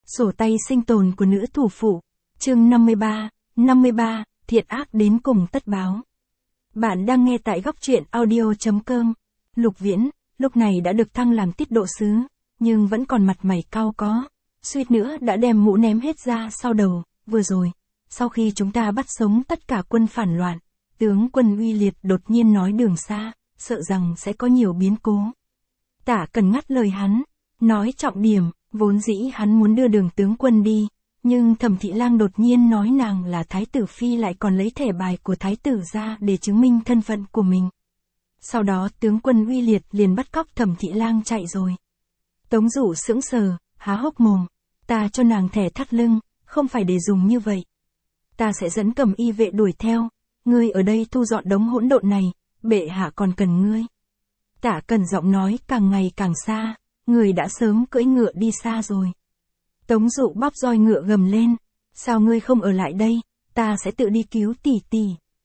Sổ tay sinh tồn của nữ thủ phụ. Chương 53, thiện ác đến cùng tất báo. Bạn đang nghe tại góc truyện audio.com. Lục Viễn, lúc này đã được thăng làm tiết độ sứ, nhưng vẫn còn mặt mày cau có. Suýt nữa đã đem mũ ném hết ra sau đầu, vừa rồi. Sau khi chúng ta bắt sống tất cả quân phản loạn, tướng quân Uy Liệt đột nhiên nói đường xa, sợ rằng sẽ có nhiều biến cố. Tả Cần ngắt lời hắn, nói trọng điểm, vốn dĩ hắn muốn đưa Đường tướng quân đi, nhưng Thẩm Thị Lang đột nhiên nói nàng là thái tử phi lại còn lấy thẻ bài của thái tử ra để chứng minh thân phận của mình. Sau đó tướng quân Uy Liệt liền bắt cóc Thẩm Thị Lang chạy rồi. Tống Dụ sững sờ, há hốc mồm, ta cho nàng thẻ thắt lưng, không phải để dùng như vậy. Ta sẽ dẫn Cẩm Y vệ đuổi theo, ngươi ở đây thu dọn đống hỗn độn này, bệ hạ còn cần ngươi. Tả Cần giọng nói càng ngày càng xa, người đã sớm cưỡi ngựa đi xa rồi. Tống Dụ bóp roi ngựa gầm lên, sao ngươi không ở lại đây, ta sẽ tự đi cứu tỷ tỷ.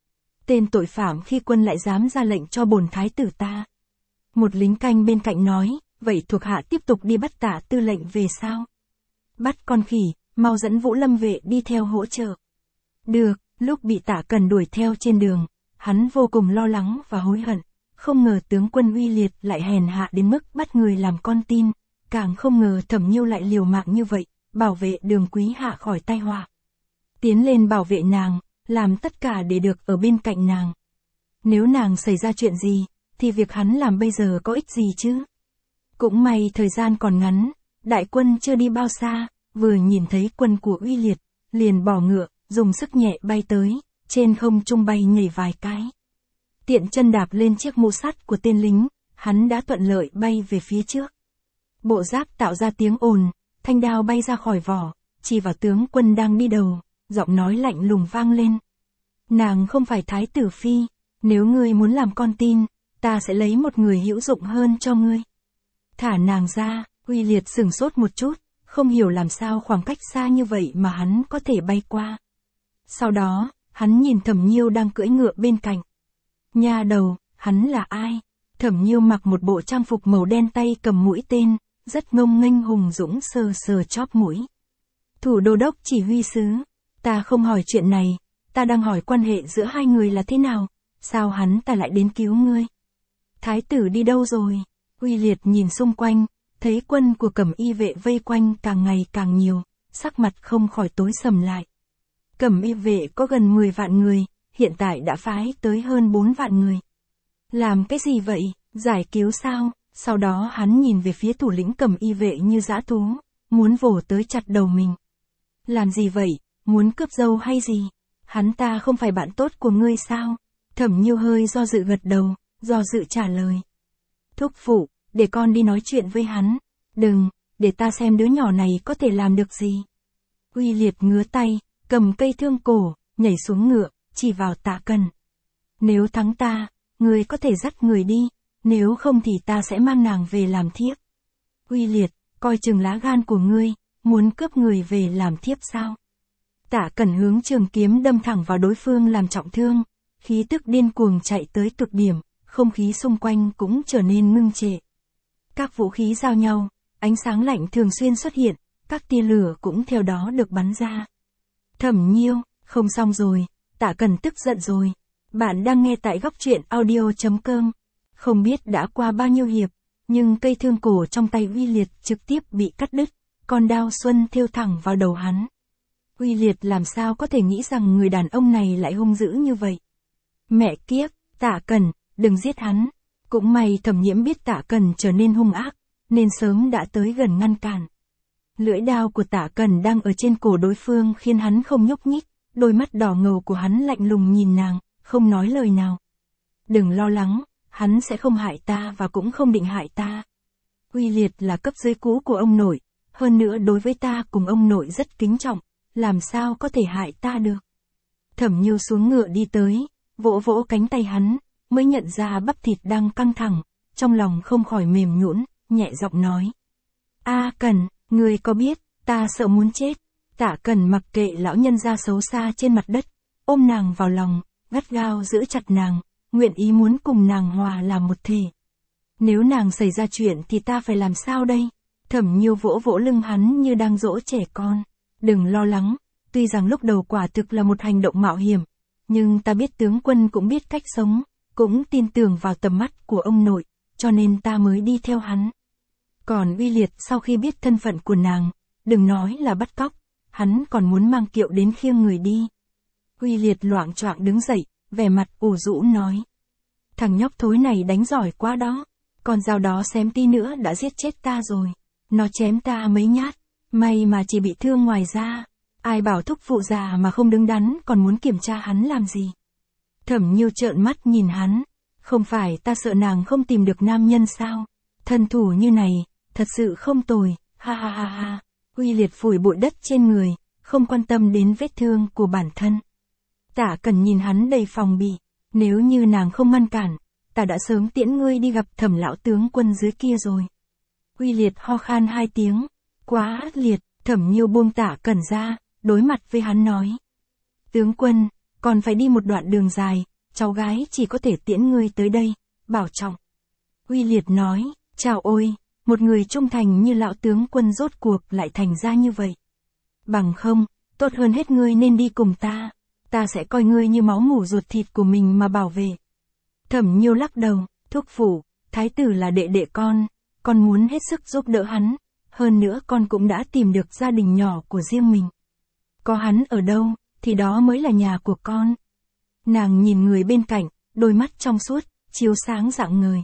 Tên tội phạm khi quân lại dám ra lệnh cho bổn thái tử ta. Một lính canh bên cạnh nói, vậy thuộc hạ tiếp tục đi bắt Tả tư lệnh về sao? Bắt con khỉ, mau dẫn Vũ Lâm vệ đi theo hỗ trợ. Được, lúc bị Tả Cần đuổi theo trên đường, hắn vô cùng lo lắng và hối hận. Không ngờ tướng quân Uy Liệt lại hèn hạ đến mức bắt người làm con tin, càng không ngờ Thẩm Nhiêu lại liều mạng như vậy, bảo vệ Đường quý hạ khỏi tai họa. Tiến lên bảo vệ nàng, làm tất cả để được ở bên cạnh nàng. Nếu nàng xảy ra chuyện gì, thì việc hắn làm bây giờ có ích gì chứ? Cũng may thời gian còn ngắn, đại quân chưa đi bao xa, vừa nhìn thấy quân của Uy Liệt, liền bỏ ngựa, dùng sức nhẹ bay tới, trên không trung bay nhảy vài cái. Tiện chân đạp lên chiếc mũ sắt của tên lính, hắn đã thuận lợi bay về phía trước. Bộ giáp tạo ra tiếng ồn, thanh đao bay ra khỏi vỏ, chỉ vào tướng quân đang đi đầu, giọng nói lạnh lùng vang lên. Nàng không phải thái tử phi, nếu ngươi muốn làm con tin, ta sẽ lấy một người hữu dụng hơn cho ngươi. Thả nàng ra, Uy Liệt sửng sốt một chút, không hiểu làm sao khoảng cách xa như vậy mà hắn có thể bay qua. Sau đó, hắn nhìn Thẩm Nhiêu đang cưỡi ngựa bên cạnh. Nha đầu, hắn là ai? Thẩm Nhiêu mặc một bộ trang phục màu đen tay cầm mũi tên, rất ngông nghênh hùng dũng sờ sờ chóp mũi. Thủ đô đốc chỉ huy sứ, ta không hỏi chuyện này, ta đang hỏi quan hệ giữa hai người là thế nào, sao hắn ta lại đến cứu ngươi? Thái tử đi đâu rồi? Uy Liệt nhìn xung quanh, thấy quân của Cẩm Y vệ vây quanh càng ngày càng nhiều, sắc mặt không khỏi tối sầm lại. Cẩm Y vệ có gần 10 vạn người, hiện tại đã phái tới hơn 4 vạn người. Làm cái gì vậy, giải cứu sao? Sau đó hắn nhìn về phía thủ lĩnh Cẩm Y vệ như dã thú, muốn vồ tới chặt đầu mình. Làm gì vậy, muốn cướp dâu hay gì? Hắn ta không phải bạn tốt của ngươi sao? Thẩm Nhiêu hơi do dự gật đầu, do dự trả lời. Thúc phụ, để con đi nói chuyện với hắn. Đừng, để ta xem đứa nhỏ này có thể làm được gì. Uy Liệt ngứa tay, cầm cây thương cổ, nhảy xuống ngựa, chỉ vào Tả Cần. Nếu thắng ta, ngươi có thể dắt người đi, nếu không thì ta sẽ mang nàng về làm thiếp. Uy Liệt, coi chừng lá gan của ngươi, muốn cướp người về làm thiếp sao? Tả Cần hướng trường kiếm đâm thẳng vào đối phương làm trọng thương, khí tức điên cuồng chạy tới cực điểm, không khí xung quanh cũng trở nên ngưng trệ. Các vũ khí giao nhau, ánh sáng lạnh thường xuyên xuất hiện, các tia lửa cũng theo đó được bắn ra. Thẩm Nhiêu, không xong rồi, Tả Cần tức giận rồi. Bạn đang nghe tại góc truyện audio.com. Không biết đã qua bao nhiêu hiệp, nhưng cây thương cổ trong tay Uy Liệt trực tiếp bị cắt đứt, con đao xuân thêu thẳng vào đầu hắn. Uy Liệt làm sao có thể nghĩ rằng người đàn ông này lại hung dữ như vậy. Mẹ kiếp, Tả Cần, đừng giết hắn. Cũng may Thẩm Nhiễm biết Tả Cần trở nên hung ác, nên sớm đã tới gần ngăn cản. Lưỡi đao của Tả Cần đang ở trên cổ đối phương khiến hắn không nhúc nhích, đôi mắt đỏ ngầu của hắn lạnh lùng nhìn nàng, không nói lời nào. Đừng lo lắng, hắn sẽ không hại ta và cũng không định hại ta. Uy Liệt là cấp dưới cũ của ông nội, hơn nữa đối với ta cùng ông nội rất kính trọng, làm sao có thể hại ta được. Thẩm Nhiêu xuống ngựa đi tới, vỗ vỗ cánh tay hắn, mới nhận ra bắp thịt đang căng thẳng, trong lòng không khỏi mềm nhũn, nhẹ giọng nói. A Cần, ngươi có biết, ta sợ muốn chết. Tả Cần mặc kệ lão nhân gia xấu xa trên mặt đất, ôm nàng vào lòng, gắt gao giữ chặt nàng, nguyện ý muốn cùng nàng hòa làm một thể. Nếu nàng xảy ra chuyện thì ta phải làm sao đây? Thẩm Nhiêu vỗ vỗ lưng hắn như đang dỗ trẻ con. Đừng lo lắng, tuy rằng lúc đầu quả thực là một hành động mạo hiểm, nhưng ta biết tướng quân cũng biết cách sống, cũng tin tưởng vào tầm mắt của ông nội, cho nên ta mới đi theo hắn. Còn Uy Liệt sau khi biết thân phận của nàng, đừng nói là bắt cóc, hắn còn muốn mang kiệu đến khiêng người đi. Uy Liệt loạng choạng đứng dậy, vẻ mặt ủ rũ nói. Thằng nhóc thối này đánh giỏi quá đó, con dao đó xém tí nữa đã giết chết ta rồi. Nó chém ta mấy nhát, may mà chỉ bị thương ngoài da. Ai bảo thúc phụ già mà không đứng đắn còn muốn kiểm tra hắn làm gì. Thẩm Nhiêu trợn mắt nhìn hắn, không phải ta sợ nàng không tìm được nam nhân sao? Thân thủ như này, thật sự không tồi, ha ha ha ha. Uy Liệt phủi bụi đất trên người, không quan tâm đến vết thương của bản thân. Tạ Cần nhìn hắn đầy phòng bị, nếu như nàng không ngăn cản, ta đã sớm tiễn ngươi đi gặp Thẩm lão tướng quân dưới kia rồi. Uy Liệt ho khan 2 tiếng, quá liệt. Thẩm Nhiêu buông Tạ Cẩn ra, đối mặt với hắn nói. Tướng quân, còn phải đi một đoạn đường dài, cháu gái chỉ có thể tiễn ngươi tới đây, bảo trọng. Uy Liệt nói, chào ôi, một người trung thành như lão tướng quân rốt cuộc lại thành ra như vậy. Bằng không, tốt hơn hết ngươi nên đi cùng ta sẽ coi ngươi như máu mủ ruột thịt của mình mà bảo vệ. Thẩm Nhiêu lắc đầu, thúc phụ, thái tử là đệ đệ con muốn hết sức giúp đỡ hắn. Hơn nữa con cũng đã tìm được gia đình nhỏ của riêng mình. Có hắn ở đâu, thì đó mới là nhà của con. Nàng nhìn người bên cạnh, đôi mắt trong suốt, chiếu sáng rạng ngời.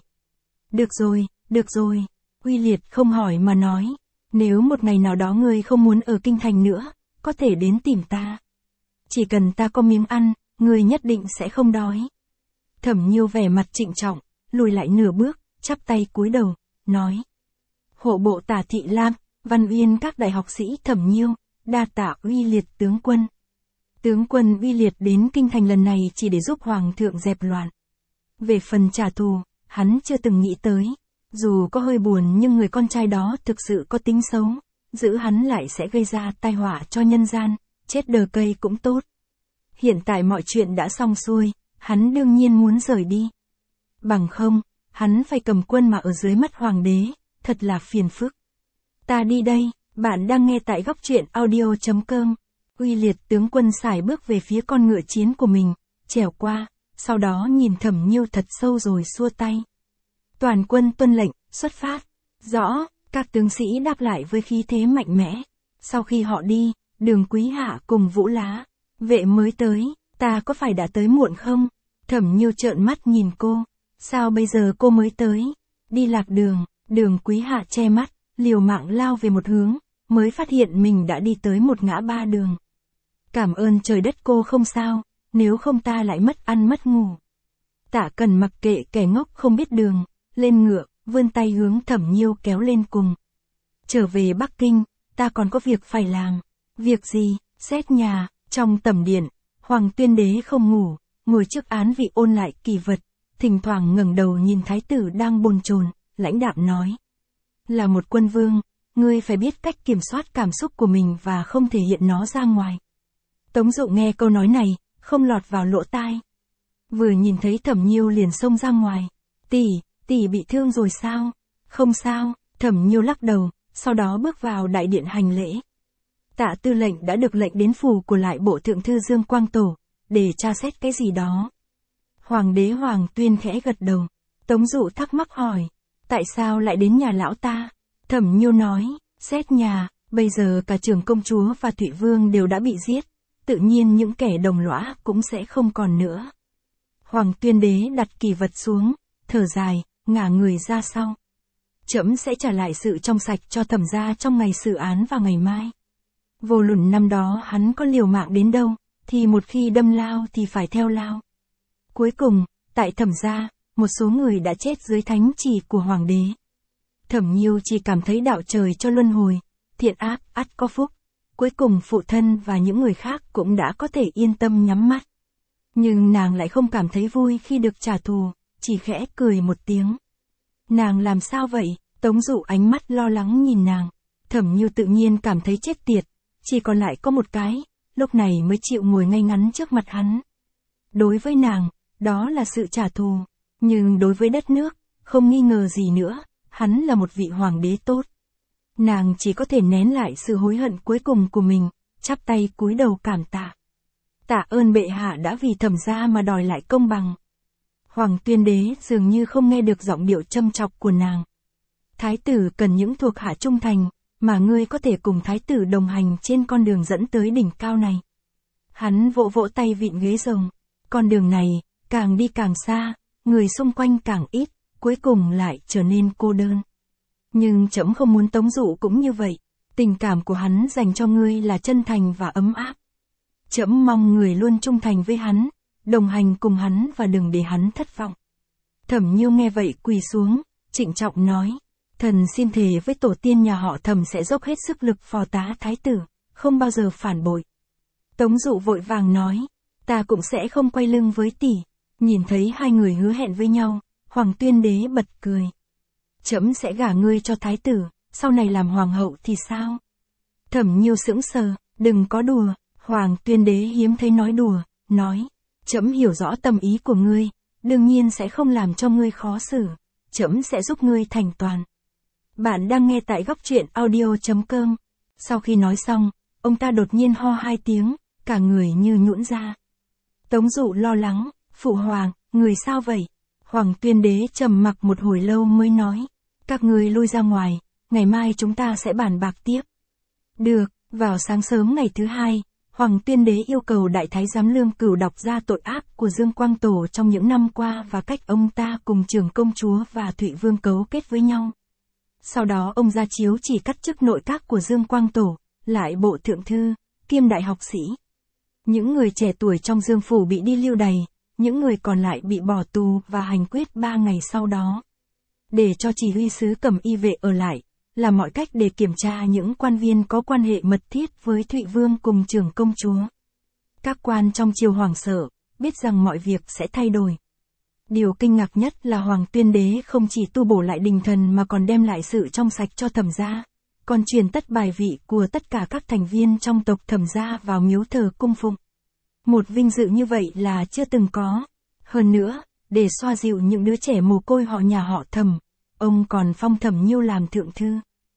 Được rồi, Uy Liệt không hỏi mà nói. Nếu một ngày nào đó ngươi không muốn ở kinh thành nữa, có thể đến tìm ta. Chỉ cần ta có miếng ăn, ngươi nhất định sẽ không đói. Thẩm Nhiêu vẻ mặt trịnh trọng, lùi lại nửa bước, chắp tay cúi đầu, nói. Hộ bộ Tả Thị Lam, Văn Uyên các đại học sĩ Thẩm Nhiêu, đa tạ Uy Liệt tướng quân. Tướng quân Uy Liệt đến kinh thành lần này chỉ để giúp hoàng thượng dẹp loạn. Về phần trả thù, hắn chưa từng nghĩ tới. Dù có hơi buồn nhưng người con trai đó thực sự có tính xấu, giữ hắn lại sẽ gây ra tai họa cho nhân gian, chết đờ cây cũng tốt. Hiện tại mọi chuyện đã xong xuôi, hắn đương nhiên muốn rời đi. Bằng không, hắn phải cầm quân mà ở dưới mắt hoàng đế. Thật là phiền phức. Ta đi đây, bạn đang nghe tại góc truyện audio.com. Uy Liệt tướng quân sải bước về phía con ngựa chiến của mình, trèo qua, sau đó nhìn Thẩm Nhiêu thật sâu rồi xua tay. Toàn quân tuân lệnh, xuất phát. Rõ, các tướng sĩ đáp lại với khí thế mạnh mẽ. Sau khi họ đi, Đường Quý Hạ cùng Vũ Lá, vệ mới tới, ta có phải đã tới muộn không? Thẩm Nhiêu trợn mắt nhìn cô, sao bây giờ cô mới tới? Đi lạc đường. Đường Quý Hạ che mắt, liều mạng lao về một hướng, mới phát hiện mình đã đi tới một ngã ba đường. Cảm ơn trời đất cô không sao, nếu không ta lại mất ăn mất ngủ. Tạ Cần mặc kệ kẻ ngốc không biết đường, lên ngựa, vươn tay hướng Thẩm Nhiêu kéo lên cùng. Trở về Bắc Kinh, ta còn có việc phải làm. Việc gì? Xét nhà, trong tẩm điện, Hoàng Tuyên Đế không ngủ, ngồi trước án vị ôn lại kỳ vật, thỉnh thoảng ngẩng đầu nhìn thái tử đang bồn chồn. Lãnh đạm nói. Là một quân vương, ngươi phải biết cách kiểm soát cảm xúc của mình và không thể hiện nó ra ngoài. Tống Dụ nghe câu nói này, không lọt vào lỗ tai. Vừa nhìn thấy Thẩm Nhiêu liền xông ra ngoài. Tỷ bị thương rồi sao? Không sao, Thẩm Nhiêu lắc đầu, sau đó bước vào đại điện hành lễ. Tạ tư lệnh đã được lệnh đến phủ của lại bộ thượng thư Dương Quang Tổ, để tra xét cái gì đó. Hoàng đế Hoàng Tuyên khẽ gật đầu. Tống Dụ thắc mắc hỏi. Tại sao lại đến nhà lão ta? Thẩm Nhiêu nói, xét nhà, bây giờ cả trưởng công chúa và Thụy Vương đều đã bị giết, tự nhiên những kẻ đồng lõa cũng sẽ không còn nữa. Hoàng Tuyên Đế đặt kỳ vật xuống, thở dài, ngả người ra sau. Trẫm sẽ trả lại sự trong sạch cho Thẩm gia trong ngày xử án vào ngày mai. Vô luận năm đó hắn có liều mạng đến đâu, thì một khi đâm lao thì phải theo lao. Cuối cùng, tại Thẩm gia, một số người đã chết dưới thánh chỉ của hoàng đế. Thẩm Nhiêu chỉ cảm thấy đạo trời cho luân hồi, thiện ác ắt có phúc. Cuối cùng phụ thân và những người khác cũng đã có thể yên tâm nhắm mắt. Nhưng nàng lại không cảm thấy vui khi được trả thù, chỉ khẽ cười một tiếng. Nàng làm sao vậy? Tống Dụ ánh mắt lo lắng nhìn nàng. Thẩm Nhiêu tự nhiên cảm thấy chết tiệt, chỉ còn lại có một cái, lúc này mới chịu ngồi ngay ngắn trước mặt hắn. Đối với nàng, đó là sự trả thù. Nhưng đối với đất nước, không nghi ngờ gì nữa, hắn là một vị hoàng đế tốt. Nàng chỉ có thể nén lại sự hối hận cuối cùng của mình, chắp tay cúi đầu cảm tạ. Tạ ơn bệ hạ đã vì Thẩm gia mà đòi lại công bằng. Hoàng Tuyên Đế dường như không nghe được giọng điệu châm chọc của nàng. Thái tử cần những thuộc hạ trung thành, mà ngươi có thể cùng thái tử đồng hành trên con đường dẫn tới đỉnh cao này. Hắn vỗ vỗ tay vịn ghế rồng. Con đường này, càng đi càng xa, người xung quanh càng ít, cuối cùng lại trở nên cô đơn. Nhưng trẫm không muốn Tống Dụ cũng như vậy. Tình cảm của hắn dành cho ngươi là chân thành và ấm áp. Trẫm mong người luôn trung thành với hắn, đồng hành cùng hắn và đừng để hắn thất vọng. Thẩm Nhiêu nghe vậy quỳ xuống, trịnh trọng nói. Thần xin thề với tổ tiên nhà họ Thẩm sẽ dốc hết sức lực phò tá thái tử, không bao giờ phản bội. Tống Dụ vội vàng nói. Ta cũng sẽ không quay lưng với tỷ. Nhìn thấy hai người hứa hẹn với nhau, Hoàng Tuyên Đế bật cười. Trẫm sẽ gả ngươi cho thái tử, sau này làm hoàng hậu thì sao? Thẩm Nhiêu sững sờ, đừng có đùa. Hoàng Tuyên Đế hiếm thấy nói đùa, nói. Trẫm hiểu rõ tâm ý của ngươi, đương nhiên sẽ không làm cho ngươi khó xử. Trẫm sẽ giúp ngươi thành toàn. Bạn đang nghe tại góc truyện audio.com. Sau khi nói xong, ông ta đột nhiên ho 2 tiếng, cả người như nhũn ra. Tống Dụ lo lắng, phụ hoàng, người sao vậy? Hoàng Tuyên Đế trầm mặc một hồi lâu mới nói. Các ngươi lui ra ngoài, ngày mai chúng ta sẽ bàn bạc tiếp. Được, vào sáng sớm ngày thứ hai, Hoàng Tuyên Đế yêu cầu Đại Thái Giám Lương Cửu đọc ra tội ác của Dương Quang Tổ trong những năm qua và cách ông ta cùng Trưởng Công Chúa và Thụy Vương cấu kết với nhau. Sau đó ông ra chiếu chỉ cắt chức nội các của Dương Quang Tổ, lại bộ thượng thư, kiêm đại học sĩ. Những người trẻ tuổi trong Dương Phủ bị đi lưu đày, những người còn lại bị bỏ tù và hành quyết 3 ngày sau đó. Để cho chỉ huy sứ Cẩm Y vệ ở lại, là mọi cách để kiểm tra những quan viên có quan hệ mật thiết với Thụy Vương cùng Trưởng Công Chúa. Các quan trong triều hoảng sợ, biết rằng mọi việc sẽ thay đổi. Điều kinh ngạc nhất là Hoàng Tuyên Đế không chỉ tu bổ lại đình thần mà còn đem lại sự trong sạch cho Thẩm gia, còn truyền tất bài vị của tất cả các thành viên trong tộc Thẩm gia vào miếu thờ cung phụng. Một vinh dự như vậy là chưa từng có. Hơn nữa, để xoa dịu những đứa trẻ mồ côi họ nhà họ Thẩm, ông còn phong Thẩm Nhiêu làm thượng thư.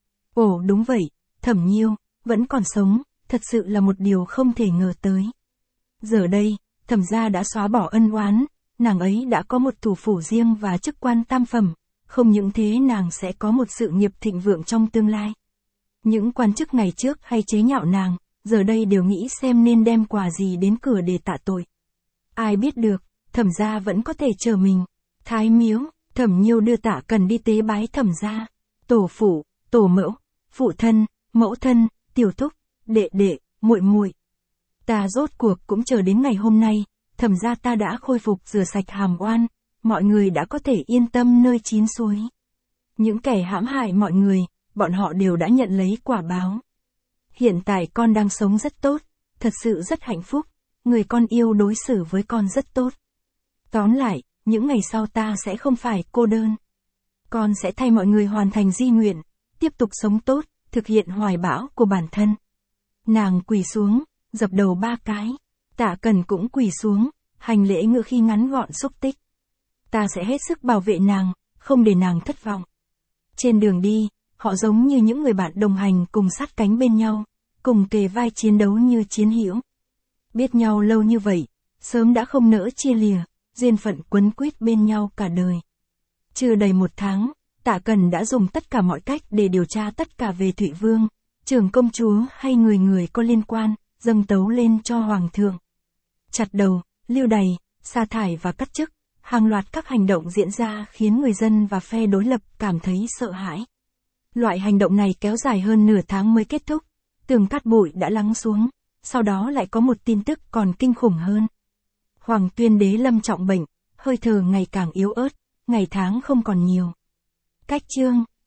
Ồ đúng vậy, Thẩm Nhiêu, vẫn còn sống, thật sự là một điều không thể ngờ tới. Giờ đây, Thẩm gia đã xóa bỏ ân oán, nàng ấy đã có một thủ phủ riêng và chức quan tam phẩm, không những thế nàng sẽ có một sự nghiệp thịnh vượng trong tương lai. Những quan chức ngày trước hay chế nhạo nàng, giờ đây đều nghĩ xem nên đem quà gì đến cửa để tạ tội. Ai biết được, Thẩm gia vẫn có thể chờ mình. Thái miếu, Thẩm Nhiêu đưa Tạ Cần đi tế bái Thẩm gia. Tổ phụ, tổ mẫu, phụ thân, mẫu thân, tiểu thúc, đệ đệ, muội muội. Ta rốt cuộc cũng chờ đến ngày hôm nay, Thẩm gia ta đã khôi phục rửa sạch hàm oan, mọi người đã có thể yên tâm nơi chín suối. Những kẻ hãm hại mọi người, bọn họ đều đã nhận lấy quả báo. Hiện tại con đang sống rất tốt, thật sự rất hạnh phúc, người con yêu đối xử với con rất tốt. Tóm lại, những ngày sau ta sẽ không phải cô đơn. Con sẽ thay mọi người hoàn thành di nguyện, tiếp tục sống tốt, thực hiện hoài bão của bản thân. Nàng quỳ xuống, dập đầu 3 cái. Tạ Cần cũng quỳ xuống, hành lễ ngữ khi ngắn gọn xúc tích. Ta sẽ hết sức bảo vệ nàng, không để nàng thất vọng. Trên đường đi, họ giống như những người bạn đồng hành cùng sát cánh bên nhau, cùng kề vai chiến đấu như chiến hữu. Biết nhau lâu như vậy, sớm đã không nỡ chia lìa, duyên phận quấn quýt bên nhau cả đời. Chưa đầy 1 tháng, Tạ Cần đã dùng tất cả mọi cách để điều tra tất cả về Thụy Vương, Trưởng Công Chúa hay người người có liên quan, dâng tấu lên cho Hoàng thượng. Chặt đầu, lưu đày, sa thải và cắt chức, hàng loạt các hành động diễn ra khiến người dân và phe đối lập cảm thấy sợ hãi. Loại hành động này kéo dài hơn nửa tháng mới kết thúc, tường cát bụi đã lắng xuống, sau đó lại có một tin tức còn kinh khủng hơn. Hoàng Tuyên Đế lâm trọng bệnh, hơi thở ngày càng yếu ớt, ngày tháng không còn nhiều. Cách chương